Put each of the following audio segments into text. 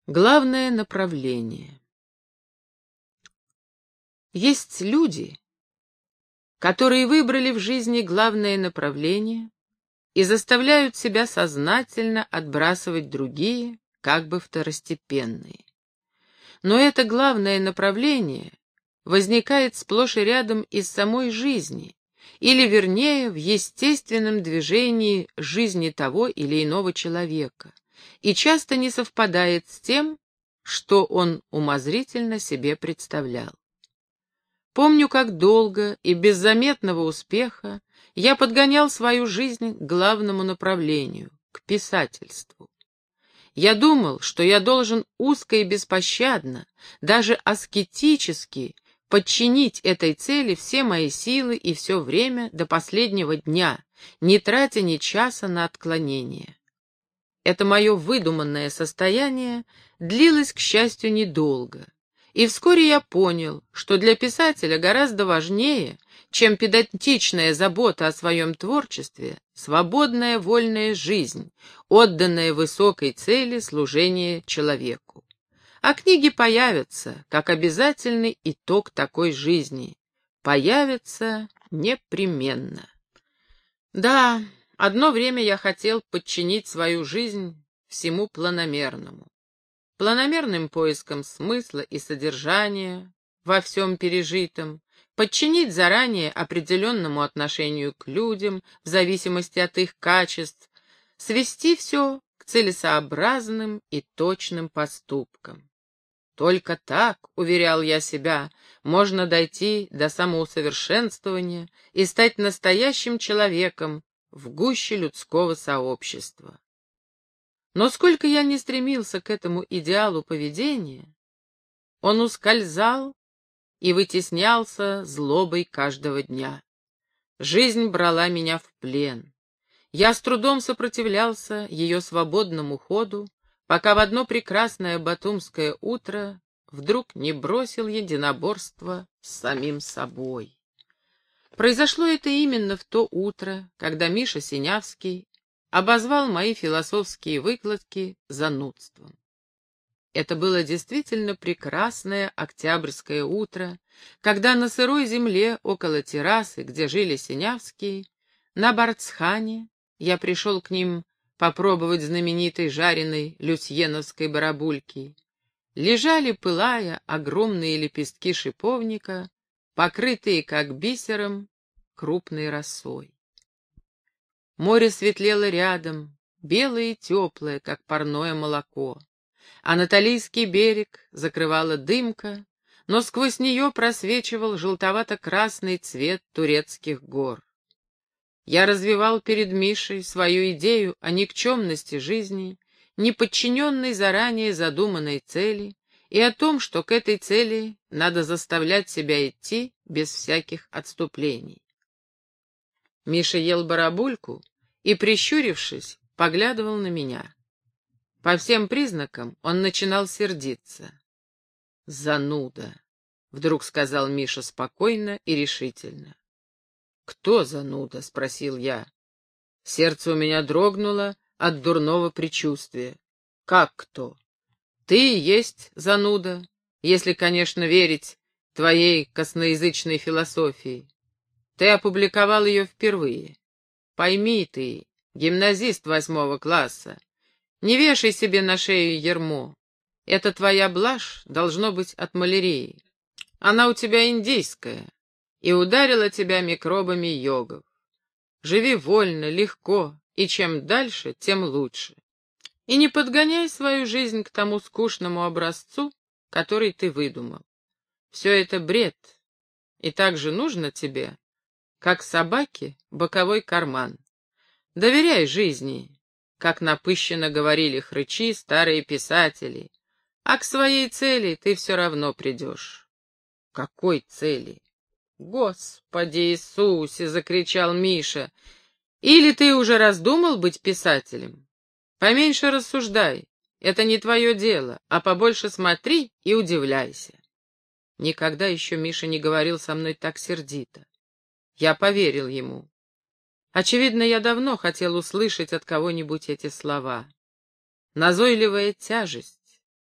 Главное направление. Есть люди, которые выбрали в жизни главное направление и заставляют себя сознательно отбрасывать другие, как бы второстепенные. Но это главное направление возникает сплошь и рядом из самой жизни, или, вернее, в естественном движении жизни того или иного человека, и часто не совпадает с тем, что он умозрительно себе представлял. Помню, как долго и без заметного успеха я подгонял свою жизнь к главному направлению, к писательству. Я думал, что я должен узко и беспощадно, даже аскетически, подчинить этой цели все мои силы и все время до последнего дня, не тратя ни часа на отклонение. Это мое выдуманное состояние длилось, к счастью, недолго. И вскоре я понял, что для писателя гораздо важнее, чем педантичная забота о своем творчестве, свободная вольная жизнь, отданная высокой цели служения человеку. А книги появятся, как обязательный итог такой жизни. Появятся непременно. Да, одно время я хотел подчинить свою жизнь всему планомерному. Планомерным поиском смысла и содержания во всем пережитом, подчинить заранее определенному отношению к людям в зависимости от их качеств, свести все к целесообразным и точным поступкам. Только так, уверял я себя, можно дойти до самоусовершенствования и стать настоящим человеком в гуще людского сообщества. Но сколько я не стремился к этому идеалу поведения, он ускользал и вытеснялся злобой каждого дня. Жизнь брала меня в плен. Я с трудом сопротивлялся ее свободному ходу, пока в одно прекрасное батумское утро вдруг не бросил единоборство с самим собой. Произошло это именно в то утро, когда Миша Синявский обозвал мои философские выкладки занудством. Это было действительно прекрасное октябрьское утро, когда на сырой земле около террасы, где жили Синявские, на Барцхане, я пришел к ним попробовать знаменитой жареной люсьеновской барабульки, лежали, пылая, огромные лепестки шиповника, покрытые, как бисером, крупной росой. Море светлело рядом, белое и теплое, как парное молоко. Анатолийский берег закрывала дымка, но сквозь нее просвечивал желтовато-красный цвет турецких гор. Я развивал перед Мишей свою идею о никчемности жизни, не подчиненной заранее задуманной цели, и о том, что к этой цели надо заставлять себя идти без всяких отступлений. Миша ел барабульку и, прищурившись, поглядывал на меня. По всем признакам он начинал сердиться. «Зануда», — вдруг сказал Миша спокойно и решительно. «Кто зануда?» — спросил я. Сердце у меня дрогнуло от дурного предчувствия. «Как кто?» «Ты и есть зануда, если, конечно, верить твоей косноязычной философии. Ты опубликовал ее впервые. Пойми ты, гимназист 8 класса, не вешай себе на шею ярмо. Это твоя блажь должно быть от малярии. Она у тебя индийская и ударила тебя микробами йогов. Живи вольно, легко, и чем дальше, тем лучше. И не подгоняй свою жизнь к тому скучному образцу, который ты выдумал. Все это бред, и так же нужно тебе, как собаке боковой карман. Доверяй жизни, как напыщенно говорили хрычи старые писатели, а к своей цели ты все равно придешь. Какой цели? Господи Иисусе, закричал Миша. Или ты уже раздумал быть писателем? Поменьше рассуждай, это не твое дело, а побольше смотри и удивляйся. Никогда еще Миша не говорил со мной так сердито. Я поверил ему. Очевидно, я давно хотел услышать от кого-нибудь эти слова. Назойливая тяжесть,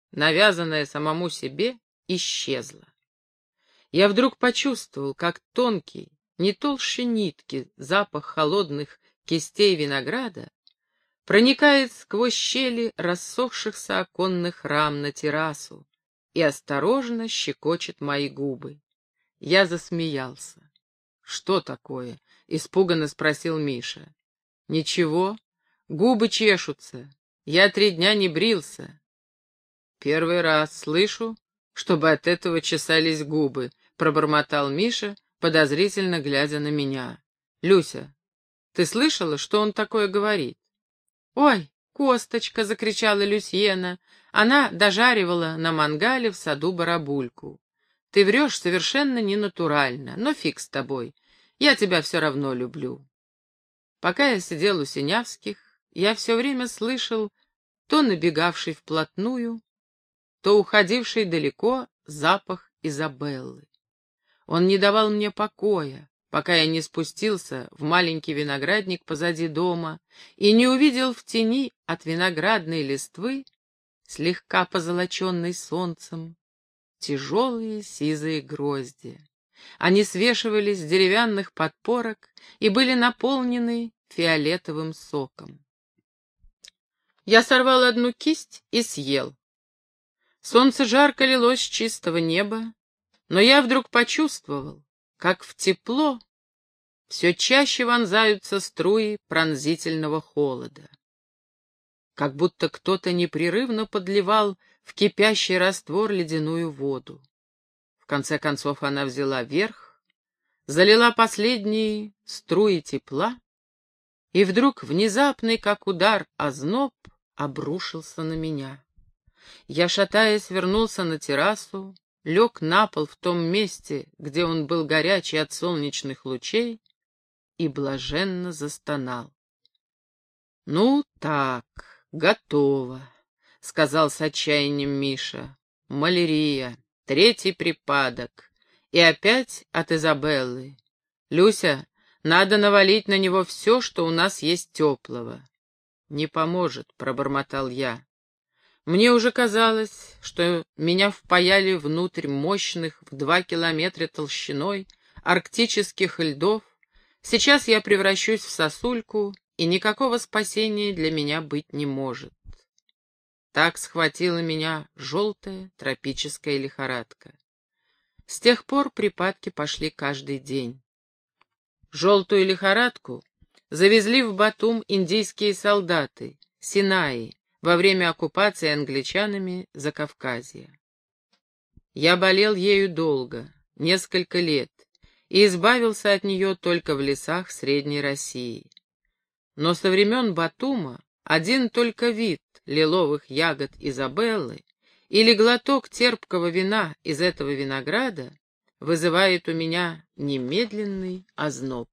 навязанное самому себе, исчезло. Я вдруг почувствовал, как тонкий, не толще нитки, запах холодных кистей винограда проникает сквозь щели рассохшихся оконных рам на террасу и осторожно щекочет мои губы. Я засмеялся. «Что такое?» — испуганно спросил Миша. «Ничего, губы чешутся. Я 3 дня не брился». «Первый раз слышу, чтобы от этого чесались губы», — пробормотал Миша, подозрительно глядя на меня. «Люся, ты слышала, что он такое говорит?» «Ой, косточка!» — закричала Люсьена. Она дожаривала на мангале в саду барабульку. «Ты врешь совершенно ненатурально, но фиг с тобой. Я тебя все равно люблю». Пока я сидел у Синявских, я все время слышал то набегавший вплотную, то уходивший далеко запах Изабеллы. Он не давал мне покоя, пока я не спустился в маленький виноградник позади дома и не увидел в тени от виноградной листвы, слегка позолоченной солнцем, тяжелые сизые грозди. Они свешивались с деревянных подпорок и были наполнены фиолетовым соком. Я сорвал одну кисть и съел. Солнце жарко лилось с чистого неба, но я вдруг почувствовал, как в тепло все чаще вонзаются струи пронзительного холода. Как будто кто-то непрерывно подливал в кипящий раствор ледяную воду. В конце концов она взяла верх, залила последние струи тепла, и вдруг внезапный, как удар, озноб обрушился на меня. Я, шатаясь, вернулся на террасу, лег на пол в том месте, где он был горячий от солнечных лучей, и блаженно застонал. «Ну так, готово», — сказал с отчаянием Миша. «Малярия, 3-й припадок, и опять от Изабеллы. Люся, надо навалить на него все, что у нас есть теплого». «Не поможет», — пробормотал я. Мне уже казалось, что меня впаяли внутрь мощных в 2 километра толщиной арктических льдов. Сейчас я превращусь в сосульку, и никакого спасения для меня быть не может. Так схватила меня желтая тропическая лихорадка. С тех пор припадки пошли каждый день. Желтую лихорадку завезли в Батум индийские солдаты, Синаи, во время оккупации англичанами Закавказья. Я болел ею долго, несколько лет, и избавился от нее только в лесах Средней России. Но со времен Батума один только вид лиловых ягод Изабеллы или глоток терпкого вина из этого винограда вызывает у меня немедленный озноб.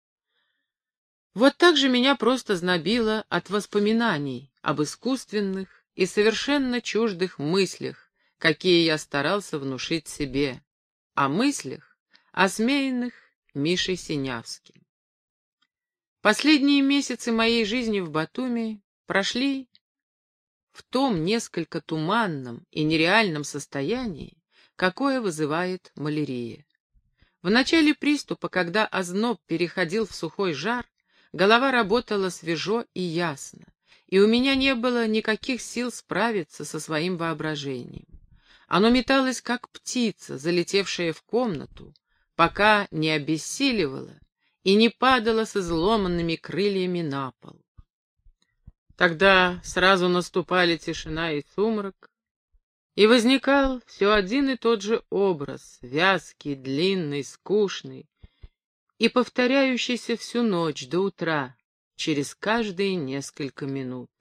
Вот так же меня просто знобило от воспоминаний об искусственных и совершенно чуждых мыслях, какие я старался внушить себе, о мыслях, осмеянных Мишей Синявским. Последние месяцы моей жизни в Батуми прошли в том несколько туманном и нереальном состоянии, какое вызывает малярия. В начале приступа, когда озноб переходил в сухой жар, голова работала свежо и ясно, и у меня не было никаких сил справиться со своим воображением. Оно металось, как птица, залетевшая в комнату, пока не обессиливало и не падало с изломанными крыльями на пол. Тогда сразу наступали тишина и сумрак, и возникал все один и тот же образ, вязкий, длинный, скучный, и повторяющийся всю ночь до утра, через каждые несколько минут.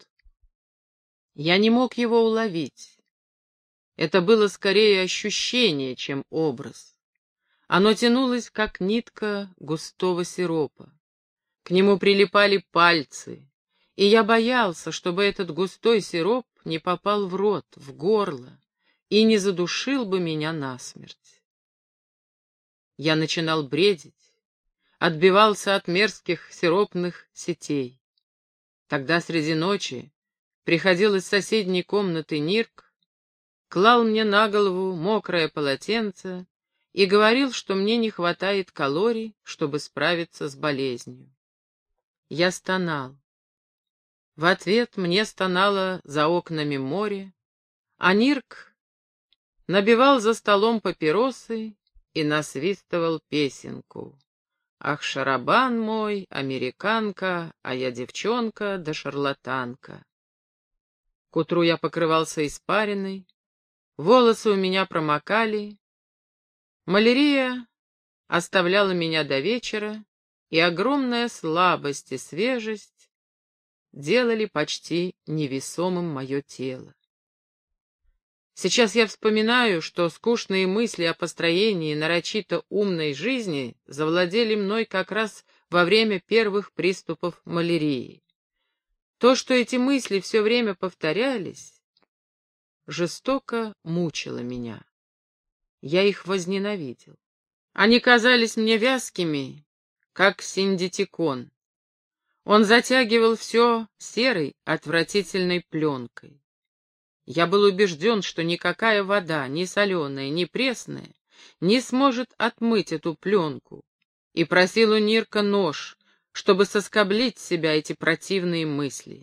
Я не мог его уловить. Это было скорее ощущение, чем образ. Оно тянулось, как нитка густого сиропа. К нему прилипали пальцы, и я боялся, чтобы этот густой сироп не попал в рот, в горло, и не задушил бы меня насмерть. Я начинал бредить, отбивался от мерзких сиропных сетей. Тогда среди ночи приходил из соседней комнаты Нирк клал мне на голову мокрое полотенце и говорил, что мне не хватает калорий, чтобы справиться с болезнью. Я стонал. В ответ мне стонало за окнами море, а Нирк набивал за столом папиросы и насвистывал песенку. «Ах, шарабан мой, американка, а я девчонка да шарлатанка». К утру я покрывался испариной, волосы у меня промокали, малярия оставляла меня до вечера, и огромная слабость и свежесть делали почти невесомым мое тело. Сейчас я вспоминаю, что скучные мысли о построении нарочито умной жизни завладели мной как раз во время первых приступов малярии. То, что эти мысли все время повторялись, жестоко мучило меня. Я их возненавидел. Они казались мне вязкими, как синдитикон. Он затягивал все серой, отвратительной пленкой. Я был убежден, что никакая вода, ни соленая, ни пресная, не сможет отмыть эту пленку, и просил у Нирка нож, чтобы соскоблить с себя эти противные мысли.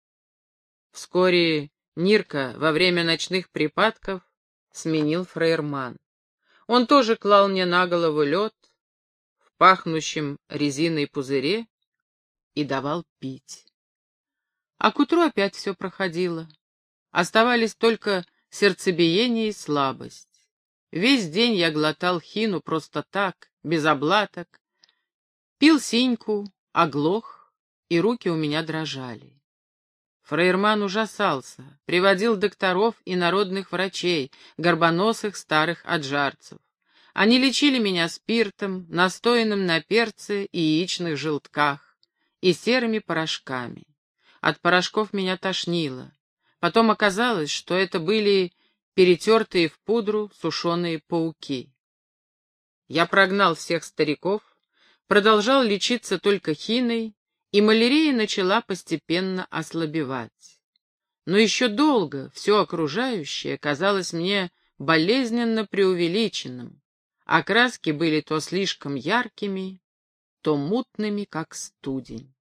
Вскоре Нирка во время ночных припадков сменил фраерман. Он тоже клал мне на голову лед в пахнущем резиной пузыре и давал пить. А к утру опять все проходило. Оставались только сердцебиение и слабость. Весь день я глотал хину просто так, без облаток, пил синьку, оглох, и руки у меня дрожали. Фраерман ужасался, приводил докторов и народных врачей, горбоносых старых аджарцев. Они лечили меня спиртом, настоянным на перце и яичных желтках, и серыми порошками. От порошков меня тошнило. Потом оказалось, что это были перетертые в пудру сушеные пауки. Я прогнал всех стариков, продолжал лечиться только хиной, и малярия начала постепенно ослабевать. Но еще долго все окружающее казалось мне болезненно преувеличенным, а краски были то слишком яркими, то мутными, как студень.